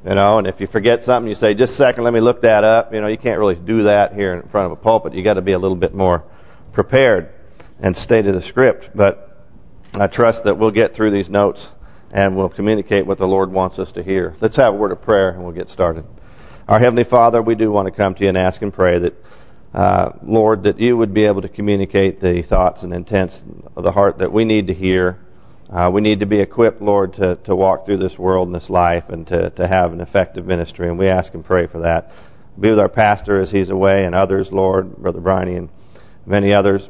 And if you forget something, you say, just a second, let me look that up. You can't really do that here in front of a pulpit. You got to be a little bit more prepared and stay to the script. But I trust that we'll get through these notes and we'll communicate what the Lord wants us to hear. Let's have a word of prayer and we'll get started. Our Heavenly Father, we do want to come to you and ask and pray that, Lord, that you would be able to communicate the thoughts and intents of the heart that we need to hear. We need to be equipped, Lord, to walk through this world and this life and to have an effective ministry. And we ask and pray for that. Be with our pastor as he's away and others, Lord, Brother Briney and many others.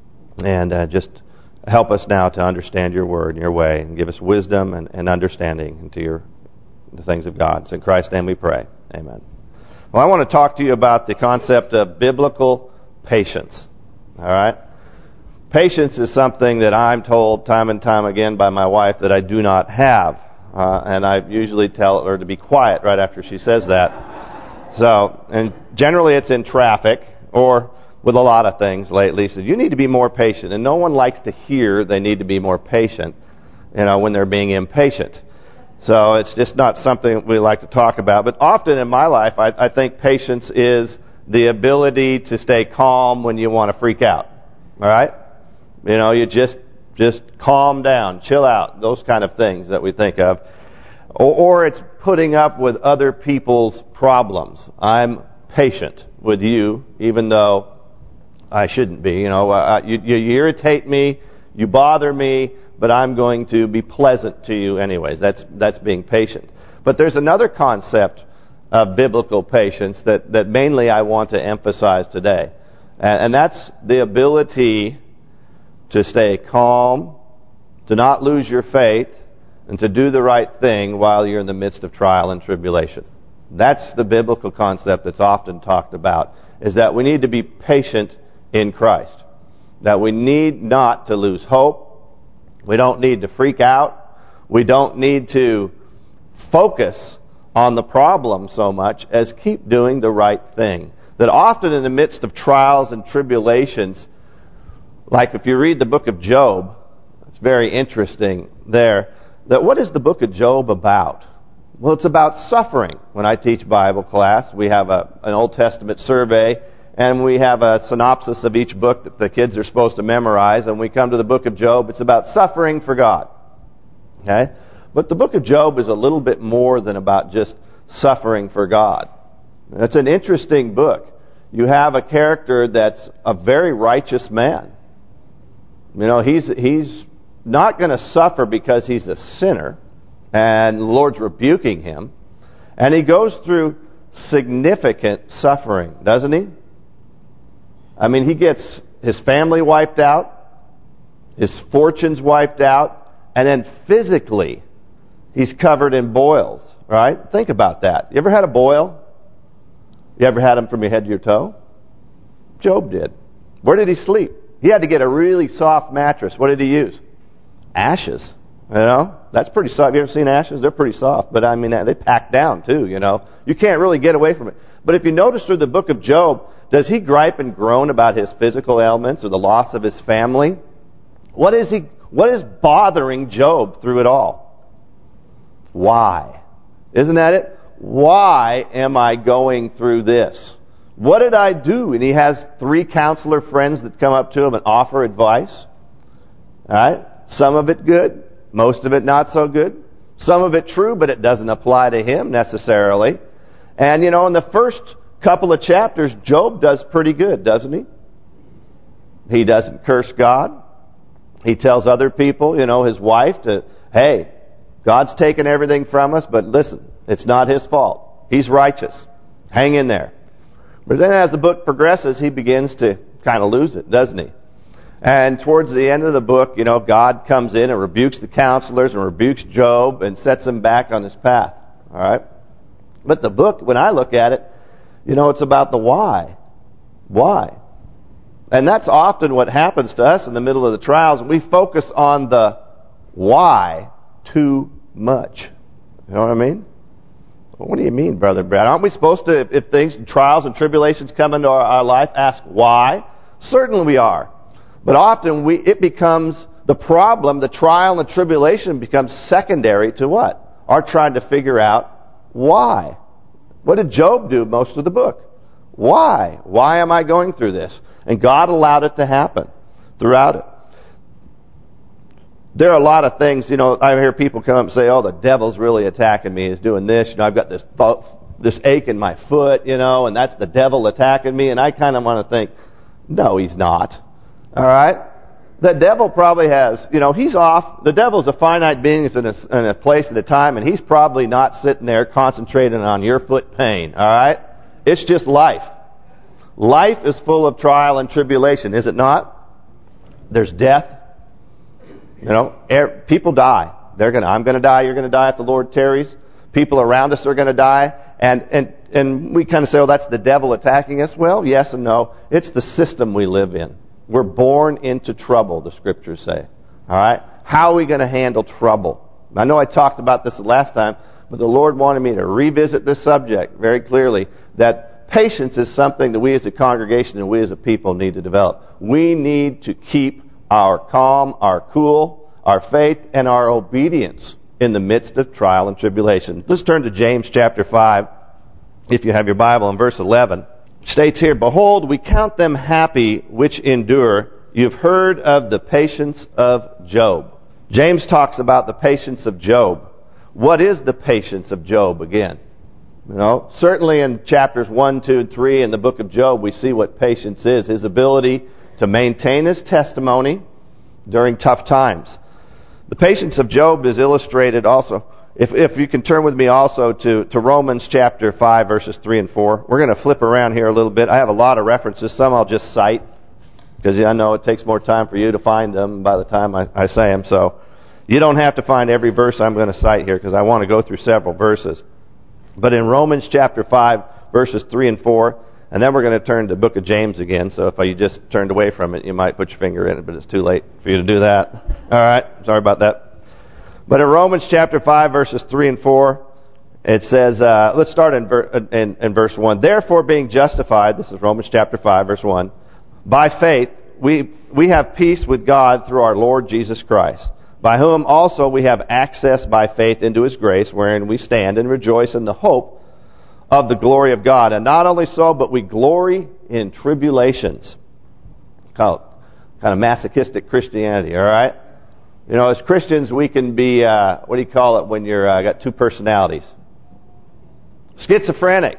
And just help us now to understand your word and your way and give us wisdom and understanding into the things of God. It's in Christ's name we pray. Amen. Well, I want to talk to you about the concept of biblical patience. All right? Patience is something that I'm told time and time again by my wife that I do not have. And I usually tell her to be quiet right after she says that. So, and generally it's in traffic or with a lot of things lately. So you need to be more patient. And no one likes to hear they need to be more patient, when they're being impatient. So it's just not something we like to talk about. But often in my life, I think patience is the ability to stay calm when you want to freak out. All right? You just calm down, chill out, those kind of things that we think of. Or it's putting up with other people's problems. I'm patient with you, even though I shouldn't be. You irritate me, you bother me, but I'm going to be pleasant to you anyways. That's being patient. But there's another concept of biblical patience that mainly I want to emphasize today. And that's the ability to stay calm, to not lose your faith, and to do the right thing while you're in the midst of trial and tribulation. That's the biblical concept that's often talked about, is that we need to be patient in Christ. That we need not to lose hope. We don't need to freak out. We don't need to focus on the problem so much as keep doing the right thing. That often in the midst of trials and tribulations, like if you read the book of Job, it's very interesting there, that what is the book of Job about? Well, it's about suffering. When I teach Bible class, we have an Old Testament survey, and we have a synopsis of each book that the kids are supposed to memorize, and we come to the book of Job, it's about suffering for God. Okay? But the book of Job is a little bit more than about just suffering for God. It's an interesting book. You have a character that's a very righteous man. He's not going to suffer because he's a sinner, and the Lord's rebuking him. And he goes through significant suffering, doesn't he? I mean, he gets his family wiped out, his fortunes wiped out, and then physically, he's covered in boils, right? Think about that. You ever had a boil? You ever had them from your head to your toe? Job did. Where did he sleep? He had to get a really soft mattress. What did he use? Ashes. That's pretty soft. You ever seen ashes? They're pretty soft. But I mean, they pack down too, You can't really get away from it. But if you notice through the book of Job, does he gripe and groan about his physical ailments or the loss of his family? What is bothering Job through it all? Why? Isn't that it? Why am I going through this? What did I do? And he has 3 counselor friends that come up to him and offer advice. All right? Some of it good, most of it not so good. Some of it true, but it doesn't apply to him necessarily. And, in the first couple of chapters, Job does pretty good, doesn't he? He doesn't curse God. He tells other people, his wife, hey, God's taken everything from us, but listen, it's not his fault. He's righteous. Hang in there. But then as the book progresses, he begins to kind of lose it, doesn't he? And towards the end of the book, God comes in and rebukes the counselors and rebukes Job and sets him back on his path. All right? But the book, when I look at it, it's about the why. Why? And that's often what happens to us in the middle of the trials. We focus on the why too much. You know what I mean? What do you mean, Brother Brad? Aren't we supposed to, if things, trials and tribulations come into our life, ask why? Certainly we are. But often it becomes the problem, the trial and the tribulation becomes secondary to what? Our trying to figure out Why? What did Job do most of the book? Why? Why am I going through this? And God allowed it to happen throughout it. There are a lot of things, I hear people come up and say, oh, the devil's really attacking me. He's doing this. I've got this ache in my foot, and that's the devil attacking me. And I kind of want to think, no, he's not. All right? The devil probably has, he's off. The devil's a finite being. He's in a place at a time, and he's probably not sitting there concentrating on your foot pain. All right? It's just life. Life is full of trial and tribulation, is it not? There's death. People die. I'm going to die. You're going to die if the Lord tarries. People around us are going to die. And we kind of say, oh, that's the devil attacking us. Well, yes and no. It's the system we live in. We're born into trouble, the Scriptures say. All right? How are we going to handle trouble? I know I talked about this the last time, but the Lord wanted me to revisit this subject very clearly, that patience is something that we as a congregation and we as a people need to develop. We need to keep our calm, our cool, our faith, and our obedience in the midst of trial and tribulation. Let's turn to James chapter 5, if you have your Bible, in verse 11. It states here, behold, we count them happy which endure. You've heard of the patience of Job. James talks about the patience of Job. What is the patience of Job again? Certainly in chapters 1, 2, and 3 in the book of Job, we see what patience is. His ability to maintain his testimony during tough times. The patience of Job is illustrated also. If you can turn with me also to Romans chapter 5, verses 3 and 4. We're going to flip around here a little bit. I have a lot of references. Some I'll just cite, because I know it takes more time for you to find them by the time I say them. So you don't have to find every verse I'm going to cite here, because I want to go through several verses. But in Romans chapter 5, verses 3 and 4, and then we're going to turn to the book of James again. So if you just turned away from it, you might put your finger in it, but it's too late for you to do that. All right, sorry about that. But in Romans chapter 5, verses 3 and 4, it says, let's start in verse 1. Therefore, being justified, this is Romans chapter 5, verse 1, by faith we have peace with God through our Lord Jesus Christ, by whom also we have access by faith into His grace, wherein we stand and rejoice in the hope of the glory of God. And not only so, but we glory in tribulations. Kind of masochistic Christianity, all right? As Christians, we can be, what do you call it when you're got two personalities? Schizophrenic.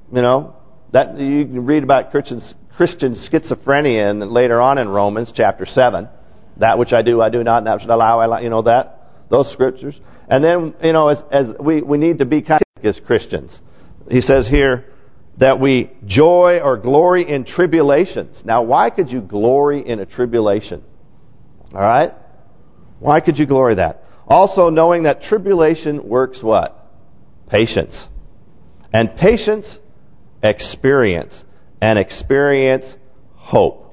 That you can read about Christian schizophrenia and later on in Romans chapter 7. That which I do not, and that which I allow, that. Those scriptures. And then, as we need to be kind of as Christians. He says here that we joy or glory in tribulations. Now, why could you glory in a tribulation? All right? Why could you glory that? Also knowing that tribulation works what? Patience. And patience, experience. And experience, hope.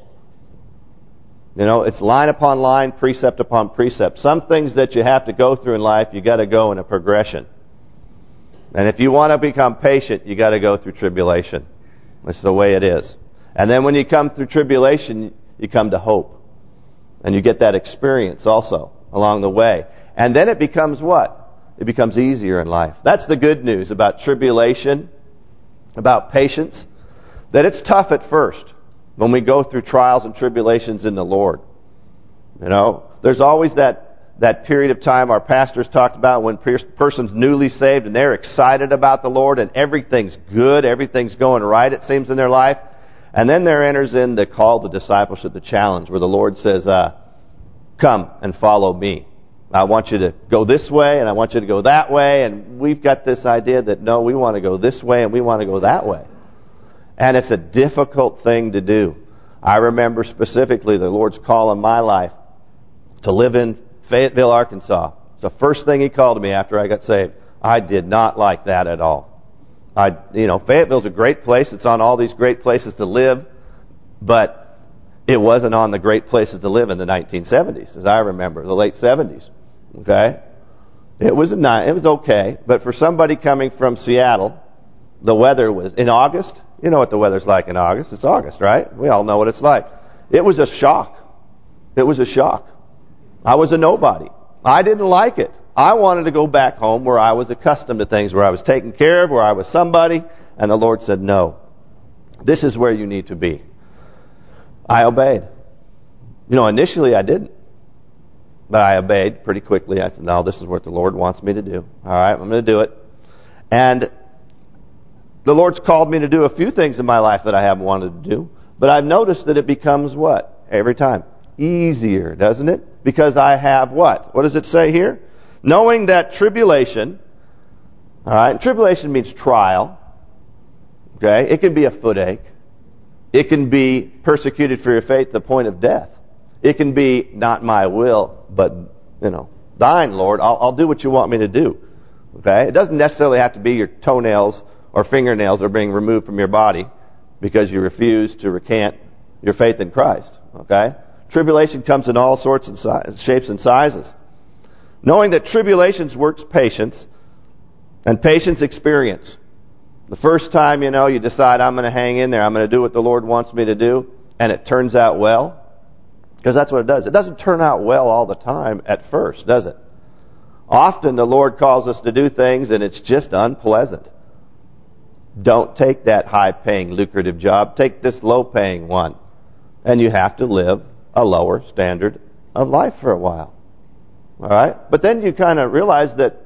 It's line upon line, precept upon precept. Some things that you have to go through in life, you got to go in a progression. And if you want to become patient, you got to go through tribulation. That's the way it is. And then when you come through tribulation, you come to hope. And you get that experience also along the way. And then it becomes what? It becomes easier in life. That's the good news about tribulation, about patience, that it's tough at first when we go through trials and tribulations in the Lord. There's always that period of time our pastors talked about when a person's newly saved and they're excited about the Lord and everything's good, everything's going right, it seems, in their life. And then there enters in the call to discipleship, the challenge, where the Lord says, come and follow me. I want you to go this way and I want you to go that way. And we've got this idea that, no, we want to go this way and we want to go that way. And it's a difficult thing to do. I remember specifically the Lord's call in my life to live in Fayetteville, Arkansas. It's the first thing He called to me after I got saved. I did not like that at all. Fayetteville's a great place. It's on all these great places to live. But it wasn't on the great places to live in the 1970s, as I remember, the late 70s. Okay? It was okay. But for somebody coming from Seattle, the weather was, in August, you know what the weather's like in August. It's August, right? We all know what it's like. It was a shock. It was a shock. I was a nobody. I didn't like it. I wanted to go back home where I was accustomed to things, where I was taken care of, where I was somebody. And the Lord said, no, this is where you need to be. I obeyed. Initially I didn't. But I obeyed pretty quickly. I said, no, this is what the Lord wants me to do. All right, I'm going to do it. And the Lord's called me to do a few things in my life that I haven't wanted to do. But I've noticed that it becomes what? Every time. Easier, doesn't it? Because I have what? What does it say here? Knowing that tribulation, all right, tribulation means trial. Okay, it can be a footache. It can be persecuted for your faith to the point of death. It can be not my will, but, thine, Lord. I'll do what you want me to do. Okay? It doesn't necessarily have to be your toenails or fingernails are being removed from your body because you refuse to recant your faith in Christ. Okay? Tribulation comes in all sorts of shapes and sizes. Knowing that tribulations works patience, and patience experience. The first time, you decide, I'm going to hang in there, I'm going to do what the Lord wants me to do, and it turns out well. Because that's what it does. It doesn't turn out well all the time at first, does it? Often the Lord calls us to do things and it's just unpleasant. Don't take that high-paying, lucrative job. Take this low-paying one. And you have to live a lower standard of life for a while. All right? But then you kind of realize that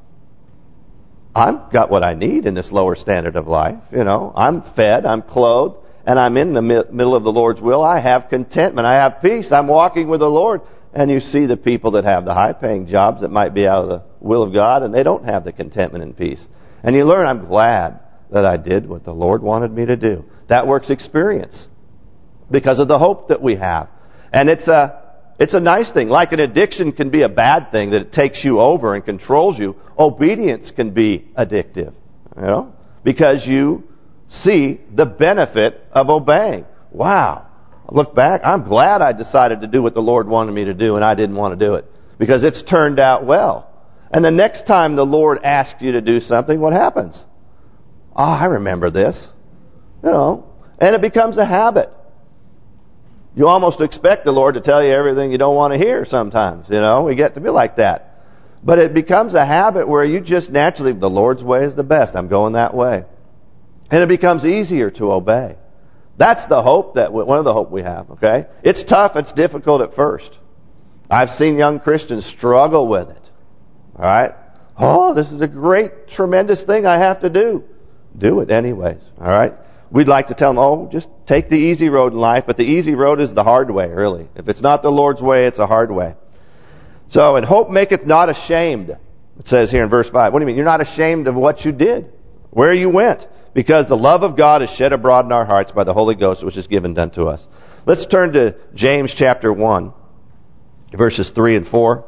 I've got what I need in this lower standard of life. I'm fed, I'm clothed, and I'm in the middle of the Lord's will. I have contentment. I have peace. I'm walking with the Lord. And you see the people that have the high-paying jobs that might be out of the will of God, and they don't have the contentment and peace. And you learn, I'm glad that I did what the Lord wanted me to do. That works experience because of the hope that we have. And it's a nice thing. Like an addiction can be a bad thing, that it takes you over and controls you. Obedience can be addictive, because you see the benefit of obeying. Wow. Look back, I'm glad I decided to do what the Lord wanted me to do and I didn't want to do it. Because it's turned out well. And the next time the Lord asks you to do something, what happens? Oh, I remember this. And it becomes a habit. You almost expect the Lord to tell you everything you don't want to hear sometimes. We get to be like that. But it becomes a habit where you just naturally, the Lord's way is the best. I'm going that way. And it becomes easier to obey. That's the hope one of the hope we have, okay? It's tough, it's difficult at first. I've seen young Christians struggle with it. All right? Oh, this is a great, tremendous thing I have to do. Do it anyways, all right? We'd like to tell them, just take the easy road in life, but the easy road is the hard way, really. If it's not the Lord's way, it's a hard way. So, and hope maketh not ashamed, it says here in verse 5. What do you mean? You're not ashamed of what you did, where you went. Because the love of God is shed abroad in our hearts by the Holy Ghost, which is given unto us. Let's turn to James chapter 1, verses 3 and 4.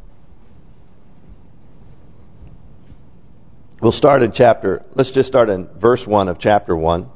Let's just start in verse 1 of chapter 1.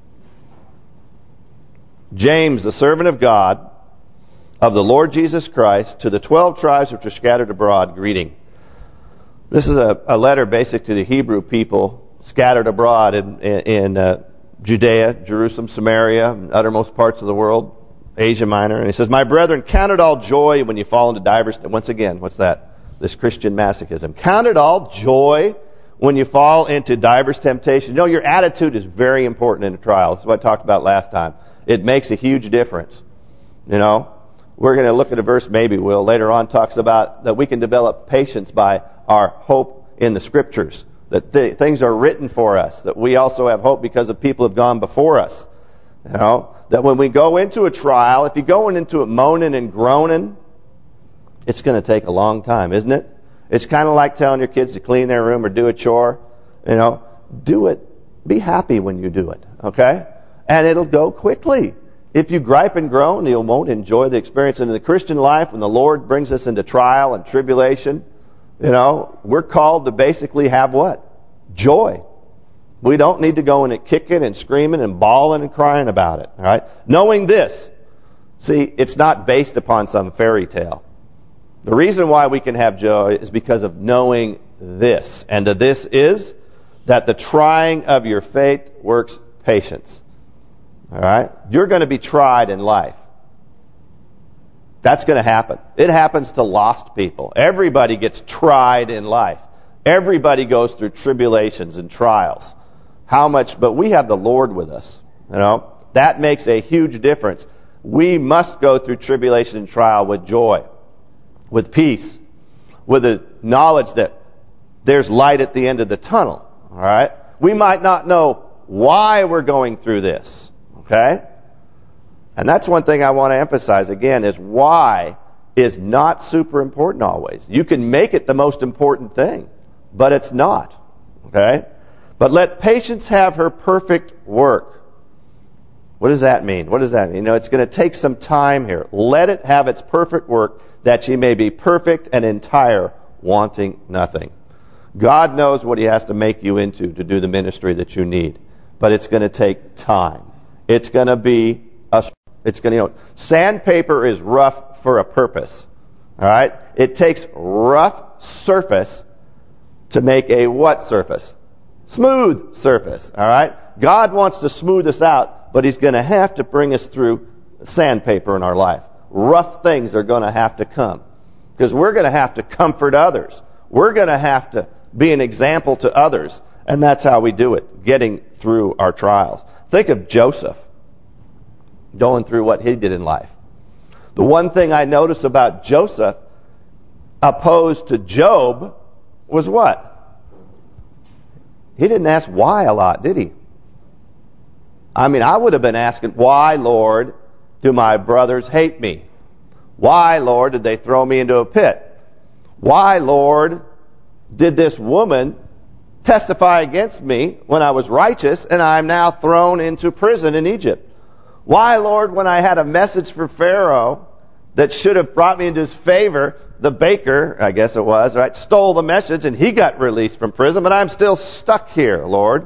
James, the servant of God, of the Lord Jesus Christ, to the 12 tribes which are scattered abroad, greeting. This is a letter basic to the Hebrew people scattered abroad in Judea, Jerusalem, Samaria, and uttermost parts of the world, Asia Minor. And he says, my brethren, count it all joy when you fall into divers... Once again, what's that? This Christian masochism. Count it all joy when you fall into divers temptations. Your attitude is very important in a trial. This is what I talked about last time. It makes a huge difference. We're going to look at a verse, maybe we'll, later on, talks about that we can develop patience by our hope in the Scriptures. That things are written for us. That we also have hope because of people who have gone before us. That when we go into a trial, if you're going into it moaning and groaning, it's going to take a long time, isn't it? It's kind of like telling your kids to clean their room or do a chore. Do it. Be happy when you do it, okay? And it'll go quickly. If you gripe and groan, you won't enjoy the experience. And in the Christian life, when the Lord brings us into trial and tribulation, we're called to basically have what? Joy. We don't need to go in it kicking and screaming and bawling and crying about it. All right? Knowing this, see, it's not based upon some fairy tale. The reason why we can have joy is because of knowing this. And this is that the trying of your faith works patience. All right? You're going to be tried in life. That's going to happen. It happens to lost people. Everybody gets tried in life. Everybody goes through tribulations and trials. But we have the Lord with us. That makes a huge difference. We must go through tribulation and trial with joy, with peace, with the knowledge that there's light at the end of the tunnel. All right? We might not know why we're going through this. Okay? And that's one thing I want to emphasize again, is why is not super important always. You can make it the most important thing, but it's not. Okay? But let patience have her perfect work. What does that mean? What does that mean? It's going to take some time here. Let it have its perfect work, that ye may be perfect and entire, wanting nothing. God knows what He has to make you into to do the ministry that you need. But it's going to take time. It's going to be sandpaper is rough for a purpose. All right? It takes rough surface to make a what surface? Smooth surface. All right? God wants to smooth us out, but He's going to have to bring us through sandpaper in our life. Rough things are going to have to come. Because we're going to have to comfort others. We're going to have to be an example to others. And that's how we do it, getting through our trials. Think of Joseph going through what he did in life. The one thing I notice about Joseph, opposed to Job, was what? He didn't ask why a lot, did he? I would have been asking, why, Lord, do my brothers hate me? Why, Lord, did they throw me into a pit? Why, Lord, did this woman testify against me when I was righteous and I'm now thrown into prison in Egypt? Why, Lord, when I had a message for Pharaoh that should have brought me into his favor, the baker, I guess it was, right, stole the message and he got released from prison, but I'm still stuck here, Lord?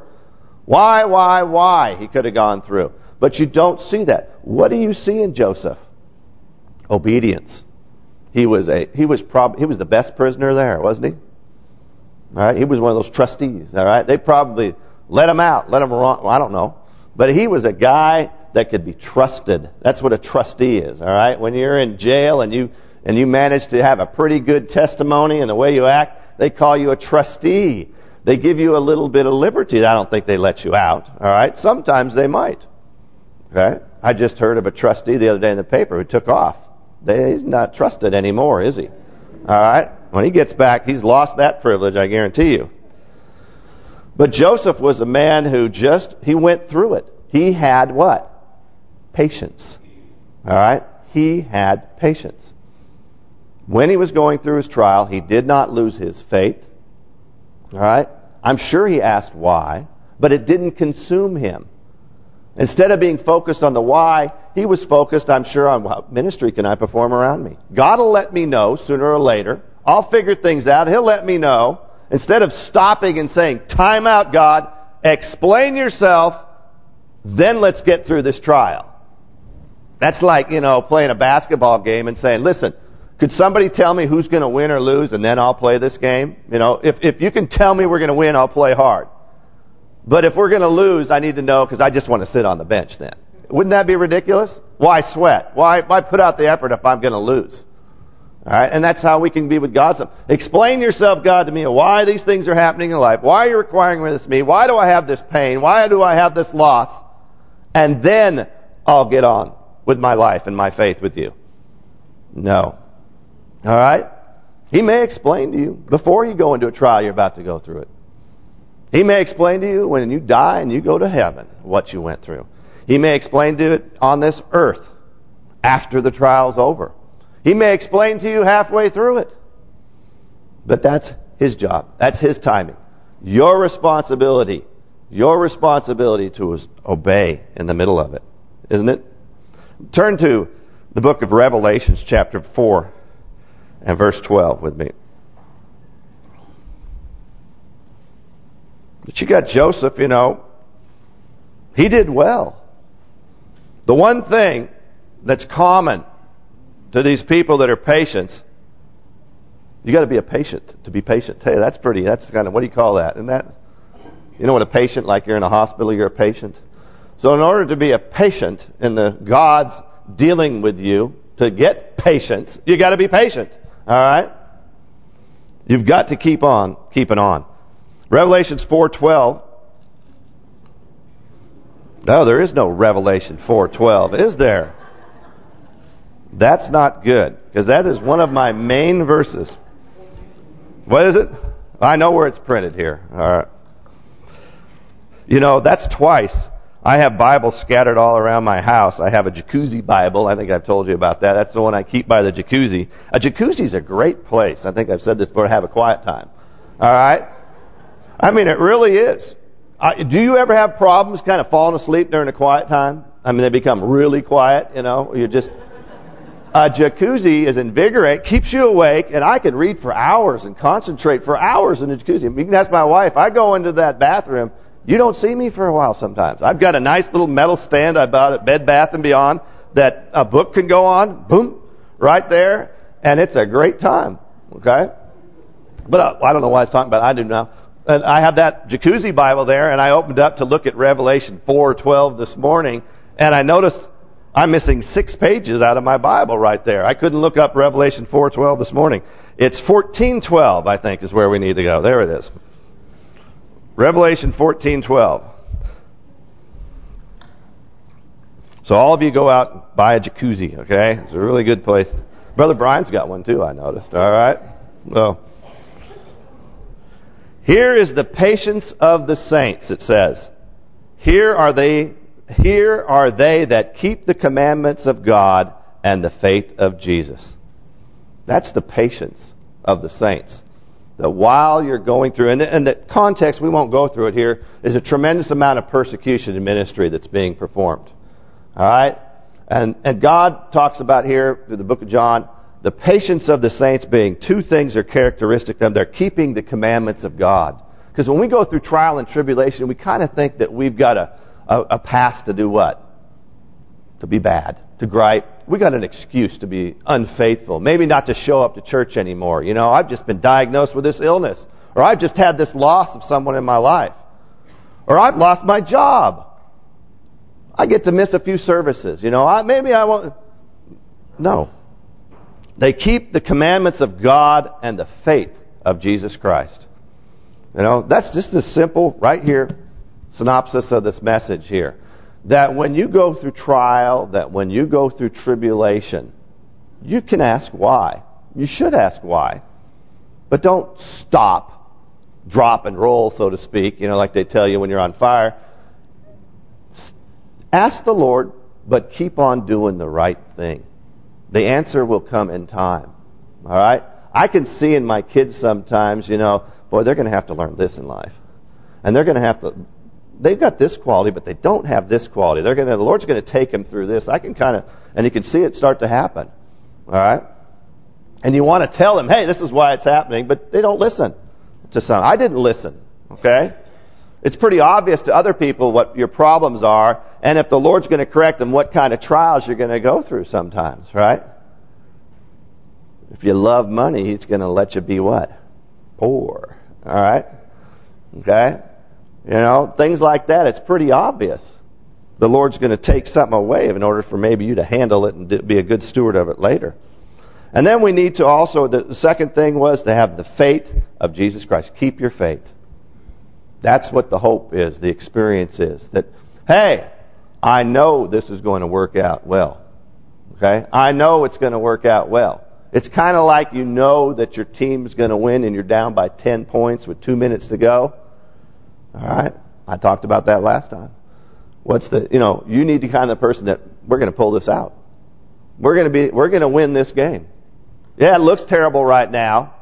Why? He could have gone through. But you don't see that. What do you see in Joseph? Obedience. He was the best prisoner there, wasn't he? All right, he was one of those trustees. All right, they probably let him out, let him run. Well, I don't know, but he was a guy that could be trusted. That's what a trustee is. All right, when you're in jail and you manage to have a pretty good testimony and the way you act, they call you a trustee. They give you a little bit of liberty. I don't think they let you out. All right, sometimes they might. Okay, I just heard of a trustee the other day in the paper who took off. He's not trusted anymore, is he? All right? When he gets back, he's lost that privilege, I guarantee you. But Joseph was a man who he went through it. He had what? Patience. All right? He had patience. When he was going through his trial, he did not lose his faith. All right? I'm sure he asked why, but it didn't consume him. Instead of being focused on the why, he was focused, I'm sure, on what ministry can I perform around me. God will let me know sooner or later. I'll figure things out. He'll let me know. Instead of stopping and saying, time out, God, explain yourself, then let's get through this trial. That's like, playing a basketball game and saying, listen, could somebody tell me who's going to win or lose and then I'll play this game? If you can tell me we're going to win, I'll play hard. But if we're going to lose, I need to know because I just want to sit on the bench then. Wouldn't that be ridiculous? Why sweat? Why put out the effort if I'm going to lose? All right, and that's how we can be with God. Explain yourself, God, to me. Why these things are happening in life? Why are you requiring this of me? Why do I have this pain? Why do I have this loss? And then I'll get on with my life and my faith with you. No. All right? He may explain to you before you go into a trial you're about to go through it. He may explain to you when you die and you go to heaven what you went through. He may explain to it on this earth after the trial's over. He may explain to you halfway through it. But that's His job. That's His timing. Your responsibility to obey in the middle of it, isn't it? Turn to the book of Revelations chapter 4 and verse 12 with me. But you got Joseph, he did well. The one thing that's common to these people that are patients, you got to be to be patient. Hey, that's kind of, what do you call that? Isn't that, what a patient, like you're in a hospital, you're a patient. So in order to be a patient in the God's dealing with you, to get patience, you got to be patient. All right? You've got to keep on keeping on. Revelations 4:12. No, there is no Revelation 4:12, is there? That's not good, because that is one of my main verses. What is it? I know where it's printed here. All right. You know, that's twice. I have Bibles scattered all around my house. I have a jacuzzi Bible. I think I've told you about that. That's the one I keep by the jacuzzi. A jacuzzi is a great place. I think I've said this before, to have a quiet time. All right? I mean, it really is. Do you ever have problems kind of falling asleep during a quiet time? I mean, they become really quiet, you know. You just... A jacuzzi is invigorating, keeps you awake, and I can read for hours and concentrate for hours in the jacuzzi. You can ask my wife. I go into that bathroom. You don't see me for a while sometimes. I've got a nice little metal stand I bought at Bed Bath & Beyond that a book can go on, boom, right there, and it's a great time, okay? But I don't know why I was talking about it. I do now. And I have that jacuzzi Bible there, and I opened up to look at Revelation 4:12 this morning, and I noticed I'm missing 6 pages out of my Bible right there. I couldn't look up Revelation 4:12 this morning. It's 14:12, I think, is where we need to go. There it is. Revelation 14:12. So all of you go out and buy a jacuzzi, okay? It's a really good place. Brother Brian's got one too, I noticed. All right? Well, here is the patience of the saints, it says. Here are they that keep the commandments of God and the faith of Jesus. That's the patience of the saints. That while you're going through, and the context, we won't go through it here, is a tremendous amount of persecution in ministry that's being performed. All right? And God talks about here, through the book of John, the patience of the saints being 2 things are characteristic of them. They're keeping the commandments of God. Because when we go through trial and tribulation, we kind of think that we've got a pass to do what? To be bad, to gripe. We got an excuse to be unfaithful. Maybe not to show up to church anymore. You know, I've just been diagnosed with this illness. Or I've just had this loss of someone in my life. Or I've lost my job. I get to miss a few services. You know, maybe I won't. No. They keep the commandments of God and the faith of Jesus Christ. You know, that's just a simple, right here, synopsis of this message here. That when you go through trial, that when you go through tribulation, you can ask why. You should ask why. But don't stop, drop and roll, so to speak, you know, like they tell you when you're on fire. Ask the Lord, but keep on doing the right thing. The answer will come in time. All right? I can see in my kids sometimes, you know, boy, they're going to have to learn this in life. And they're going to have to... They've got this quality, but they don't have this quality. The Lord's going to take them through this. I can kind of, and you can see it start to happen. All right? And you want to tell them, hey, this is why it's happening, but they don't listen to some. I didn't listen. Okay? It's pretty obvious to other people what your problems are, and if the Lord's going to correct them, what kind of trials you're going to go through sometimes, right? If you love money, He's going to let you be what? Poor. All right? Okay? You know, things like that, it's pretty obvious. The Lord's going to take something away in order for maybe you to handle it and be a good steward of it later. And then we need to also, the second thing was to have the faith of Jesus Christ. Keep your faith. That's what the hope is, the experience is. That, hey, I know this is going to work out well. Okay? I know it's going to work out well. It's kind of like you know that your team's going to win and you're down by 10 points with 2 minutes to go. All right? I talked about that last time. You need to kind of person that we're going to pull this out. We're going to win this game. Yeah, it looks terrible right now.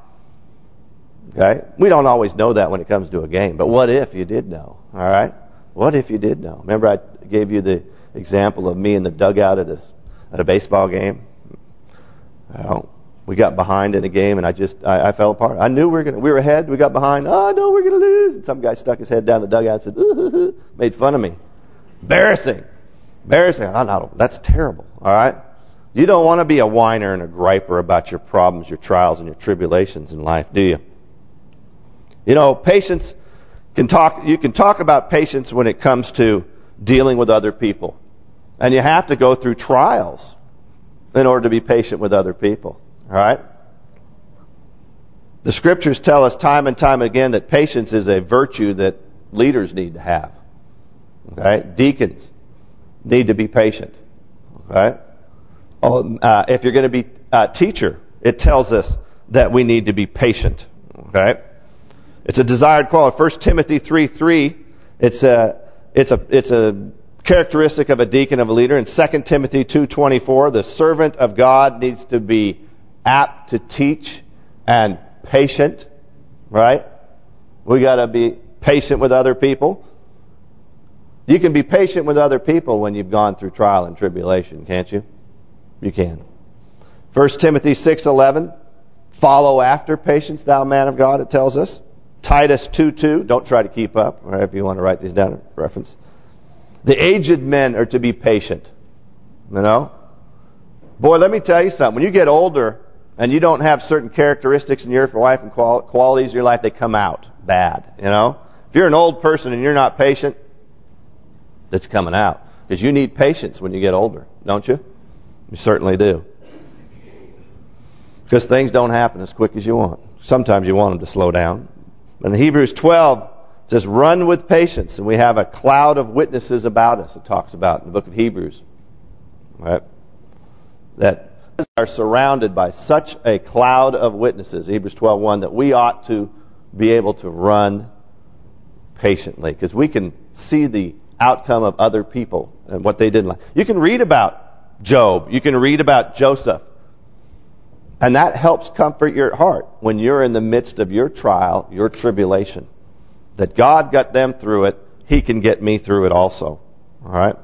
Okay? We don't always know that when it comes to a game, but what if you did know? All right? What if you did know? Remember I gave you the example of me in the dugout at a baseball game? Well, we got behind in a game, and I fell apart. I knew we were ahead. We got behind. Oh, no, we're going to lose. And some guy stuck his head down the dugout and said, ooh, made fun of me. Embarrassing. Oh, no, that's terrible. All right? You don't want to be a whiner and a griper about your problems, your trials, and your tribulations in life, do you? You know, patience you can talk about patience when it comes to dealing with other people. And you have to go through trials. in order to be patient with other people. All right? The Scriptures tell us time and time again that patience is a virtue that leaders need to have. Okay? Deacons need to be patient. Okay? If you're going to be a teacher, it tells us that we need to be patient. Okay? It's a desired quality. 1 Timothy 3:3, it's a characteristic of a deacon, of a leader. In 2 Timothy 2:24, the servant of God needs to be apt to teach and patient. Right? We got to be patient with other people. You can be patient with other people when you've gone through trial and tribulation, can't you? You can. 1 Timothy 6:11, follow after patience, thou man of God, it tells us. Titus 2:2, don't try to keep up, or if you want to write these down, reference. The aged men are to be patient. You know? Boy, let me tell you something. When you get older and you don't have certain characteristics in your life and qualities in your life, they come out bad. You know? If you're an old person and you're not patient, it's coming out. Because you need patience when you get older, don't you? You certainly do. Because things don't happen as quick as you want. Sometimes you want them to slow down. In Hebrews 12, it says, run with patience. And we have a cloud of witnesses about us, it talks about in the book of Hebrews. Right? That are surrounded by such a cloud of witnesses, Hebrews 12:1, that we ought to be able to run patiently. Because we can see the outcome of other people and what they didn't like. You can read about Job. You can read about Joseph. And that helps comfort your heart when you're in the midst of your trial, your tribulation. That God got them through it, He can get me through it also. All right?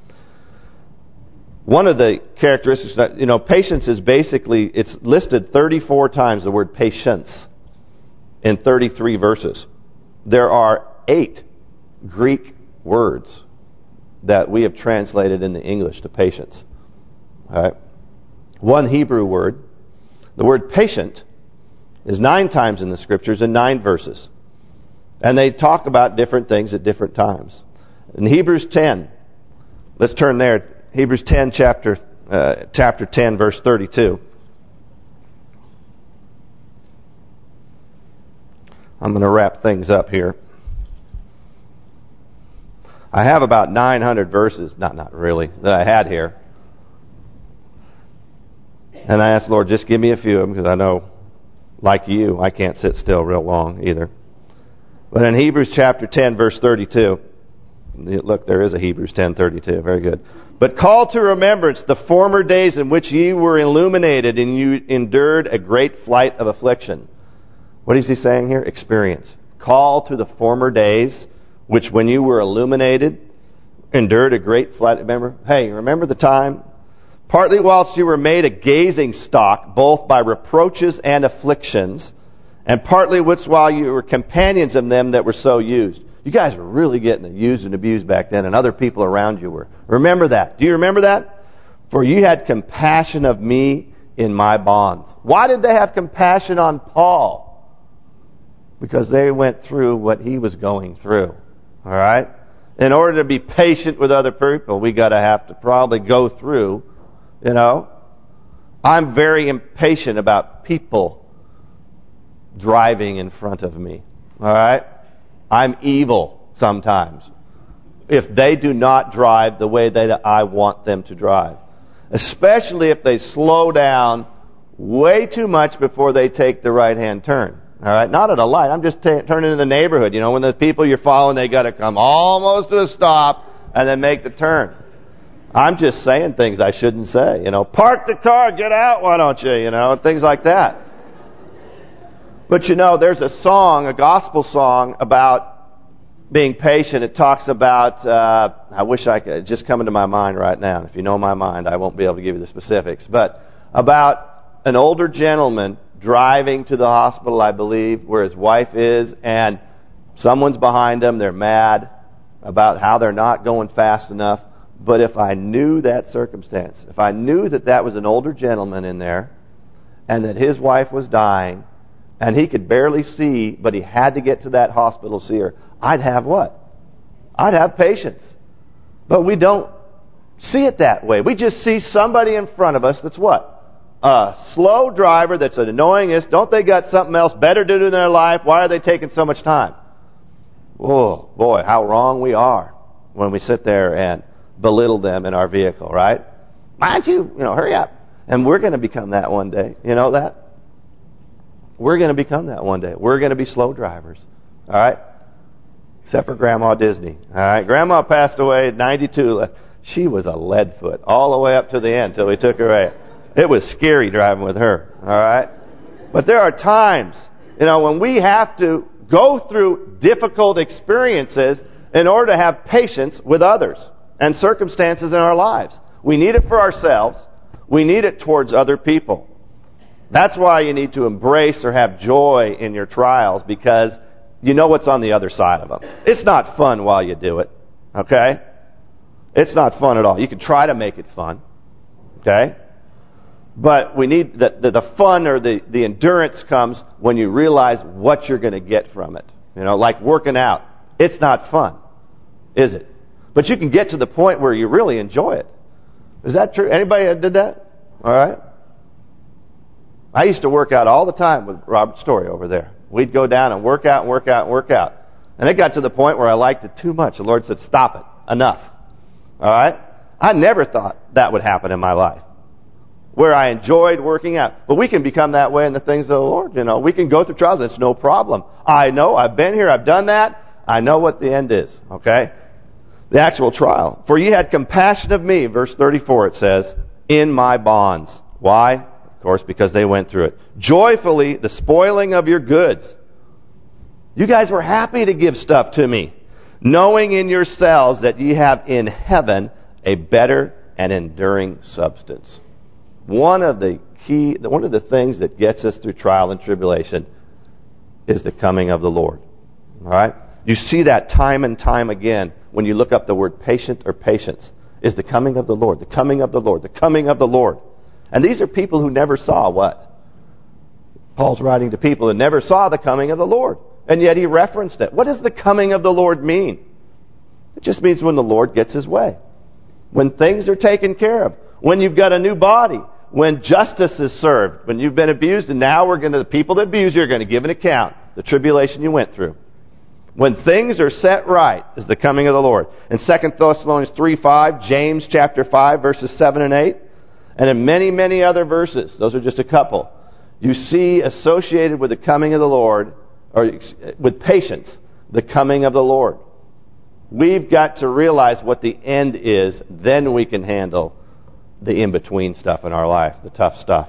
One of the characteristics, patience is basically, it's listed 34 times, the word patience, in 33 verses. There are 8 Greek words that we have translated into English to patience. All right? One Hebrew word. The word patient is 9 times in the Scriptures in 9 verses. And they talk about different things at different times. In Hebrews 10, let's turn there. Hebrews 10, chapter 10, verse 32. I'm going to wrap things up here. I have about 900 verses, not really, that I had here. And I asked, Lord, just give me a few of them, because I know, like you, I can't sit still real long either. But in Hebrews chapter 10, verse 32, look, there is a Hebrews 10:32, very good. But call to remembrance the former days in which ye were illuminated, and you endured a great flight of affliction. What is he saying here? Experience. Call to the former days, which when you were illuminated, endured a great flight. Remember the time? Partly whilst you were made a gazing stock, both by reproaches and afflictions, and partly while you were companions of them that were so used. You guys were really getting used and abused back then, and other people around you were. Remember that. Do you remember that? For you had compassion of me in my bonds. Why did they have compassion on Paul? Because they went through what he was going through. All right? In order to be patient with other people, we got to have to probably go through. I'm very impatient about people driving in front of me. All right? I'm evil sometimes if they do not drive the way that I want them to drive. Especially if they slow down way too much before they take the right-hand turn. All right? Not at a light. I'm just turning in the neighborhood. When the people you're following, they got to come almost to a stop and then make the turn. I'm just saying things I shouldn't say. Park the car, get out, why don't you? Things like that. But there's a song, a gospel song about being patient. It talks about, I wish I could, it's just coming to my mind right now. If you know my mind, I won't be able to give you the specifics. But about an older gentleman driving to the hospital, I believe, where his wife is, and someone's behind them, they're mad about how they're not going fast enough. But if I knew that circumstance, if I knew that was an older gentleman in there, and that his wife was dying, and he could barely see, but he had to get to that hospital to see her, I'd have what? I'd have patience. But we don't see it that way. We just see somebody in front of us that's what? A slow driver that's annoying us. Don't they got something else better to do in their life? Why are they taking so much time? Oh, boy, how wrong we are when we sit there and belittle them in our vehicle, right? Why don't you hurry up? And we're going to become that one day. You know that? We're going to become that one day. We're going to be slow drivers. All right? Except for Grandma Disney. All right? Grandma passed away at 92. She was a lead foot all the way up to the end till we took her away. It was scary driving with her. All right? But there are times, when we have to go through difficult experiences in order to have patience with others and circumstances in our lives. We need it for ourselves. We need it towards other people. That's why you need to embrace or have joy in your trials, because you know what's on the other side of them. It's not fun while you do it, okay? It's not fun at all. You can try to make it fun, okay? But we need the fun or the endurance comes when you realize what you're going to get from it. Like working out. It's not fun, is it? But you can get to the point where you really enjoy it. Is that true? Anybody did that? All right. I used to work out all the time with Robert Story over there. We'd go down and work out and work out and work out. And it got to the point where I liked it too much. The Lord said, stop it. Enough. All right? I never thought that would happen in my life, where I enjoyed working out. But we can become that way in the things of the Lord. We can go through trials. It's no problem. I know. I've been here. I've done that. I know what the end is. Okay? The actual trial. For ye had compassion of me, verse 34 it says, in my bonds. Why? Of course, because they went through it. Joyfully, the spoiling of your goods. You guys were happy to give stuff to me, knowing in yourselves that ye have in heaven a better and enduring substance. One of the things that gets us through trial and tribulation is the coming of the Lord. All right? You see that time and time again when you look up the word patient or patience, is the coming of the Lord, the coming of the Lord, the coming of the Lord. And these are people who never saw what? Paul's writing to people who never saw the coming of the Lord. And yet he referenced it. What does the coming of the Lord mean? It just means when the Lord gets his way. When things are taken care of. When you've got a new body. When justice is served. When you've been abused, and now the people that abuse you are going to give an account. The tribulation you went through. When things are set right is the coming of the Lord. In 2 Thessalonians 3:5, James chapter 5, verses 7 and 8, and in many, many other verses, those are just a couple, you see associated with the coming of the Lord, or with patience, the coming of the Lord. We've got to realize what the end is, then we can handle the in-between stuff in our life, the tough stuff,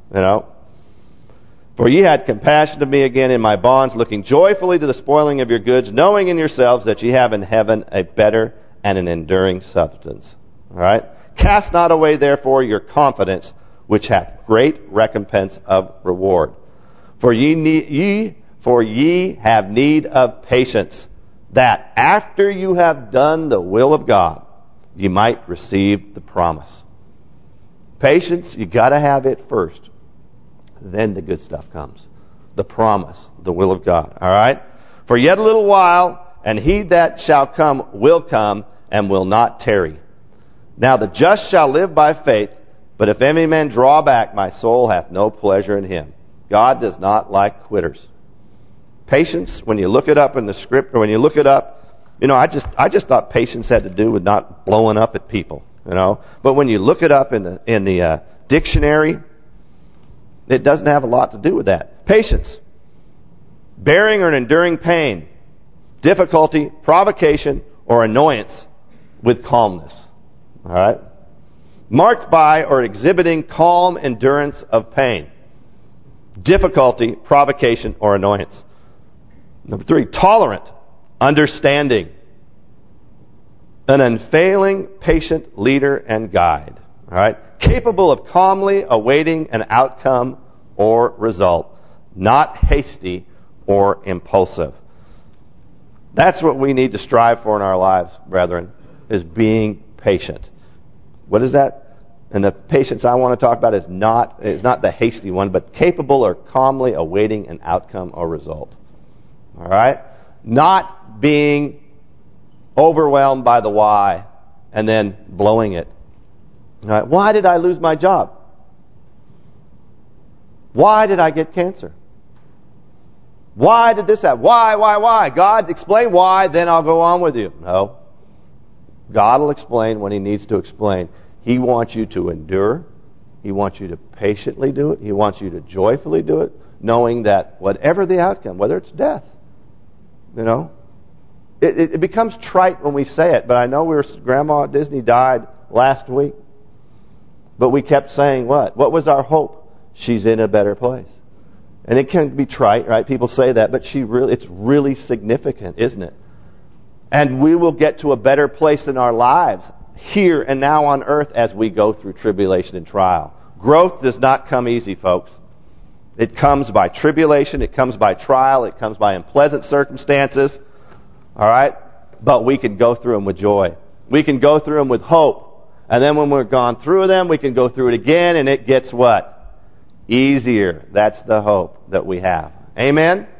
For ye had compassion of me again in my bonds, looking joyfully to the spoiling of your goods, knowing in yourselves that ye have in heaven a better and an enduring substance. All right? Cast not away therefore your confidence, which hath great recompense of reward. For ye have need of patience, that after you have done the will of God, ye might receive the promise. Patience, you got to have it first. Then the good stuff comes. The promise, the will of God. All right? For yet a little while, and he that shall come will come, and will not tarry. Now the just shall live by faith, but if any man draw back, my soul hath no pleasure in him. God does not like quitters. Patience, when you look it up in the script, or when you look it up, I just thought patience had to do with not blowing up at people, But when you look it up in the dictionary, it doesn't have a lot to do with that. Patience. Bearing or enduring pain, difficulty, provocation, or annoyance with calmness. All right? Marked by or exhibiting calm endurance of pain, difficulty, provocation, or annoyance. Number 3, tolerant, understanding. An unfailing, patient leader and guide. All right? Capable of calmly awaiting an outcome or result. Not hasty or impulsive. That's what we need to strive for in our lives, brethren, is being patient. What is that? And the patience I want to talk about is not the hasty one, but capable or calmly awaiting an outcome or result. All right? Not being overwhelmed by the why and then blowing it All right. Why did I lose my job? Why did I get cancer? Why did this happen? Why? God, explain why, then I'll go on with you. No. God will explain when He needs to explain. He wants you to endure. He wants you to patiently do it. He wants you to joyfully do it, knowing that whatever the outcome, whether it's death, it becomes trite when we say it. But I know Grandma Disney died last week. But we kept saying what? What was our hope? She's in a better place. And it can be trite, right? People say that, but it's really significant, isn't it? And we will get to a better place in our lives here and now on earth as we go through tribulation and trial. Growth does not come easy, folks. It comes by tribulation, it comes by trial, it comes by unpleasant circumstances. All right? But we can go through them with joy. We can go through them with hope. And then when we're gone through them, we can go through it again, and it gets what? Easier. That's the hope that we have. Amen?